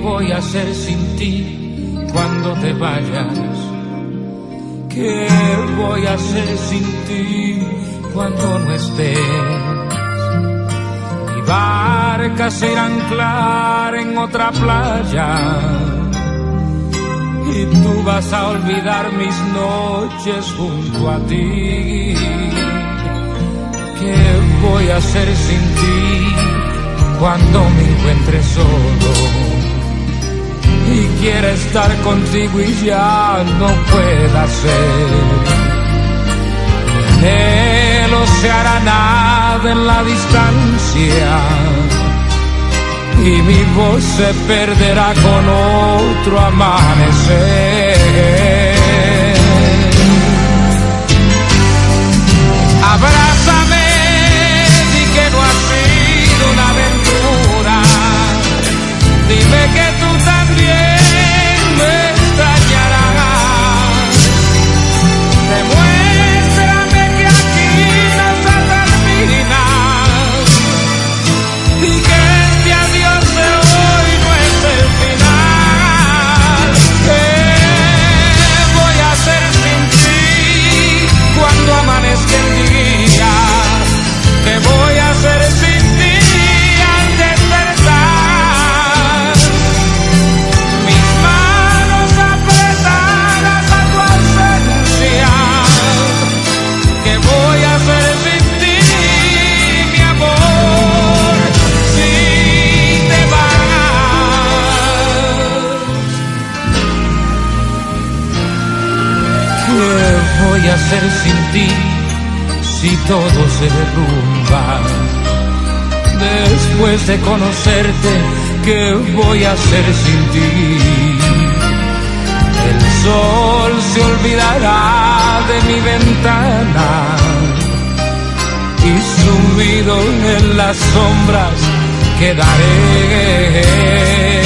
voy a hacer sin ti cuando te vayas? ¿Qué voy a hacer sin ti cuando no estés? Mi barca se irá a anclar en otra playa y tú vas a olvidar mis noches junto a ti. ¿Qué voy a hacer sin ti cuando me encuentre solo y quiera estar contigo y ya no pueda ser? Mi anhelo se hará nada en la distancia y mi voz se perderá con otro amanecer. Abrázame, di que no ha sido una aventura, dime que tú también me extrañarás. Demuéstrame que aquí no se termina y que este adiós de hoy no es el final. ¿Qué voy a hacer sin ti cuando amanezca el día? ¿Qué voy a hacer sin ti al despertar? Mis manos apretadas a tu ausencia. ¿Qué voy a hacer sin ti, mi amor, si te vas? ¿Qué voy a hacer sin ti si todo se derrumba? Después de conocerte, ¿qué voy a hacer sin ti? El sol se olvidará de mi ventana y sumido en las sombras quedaré.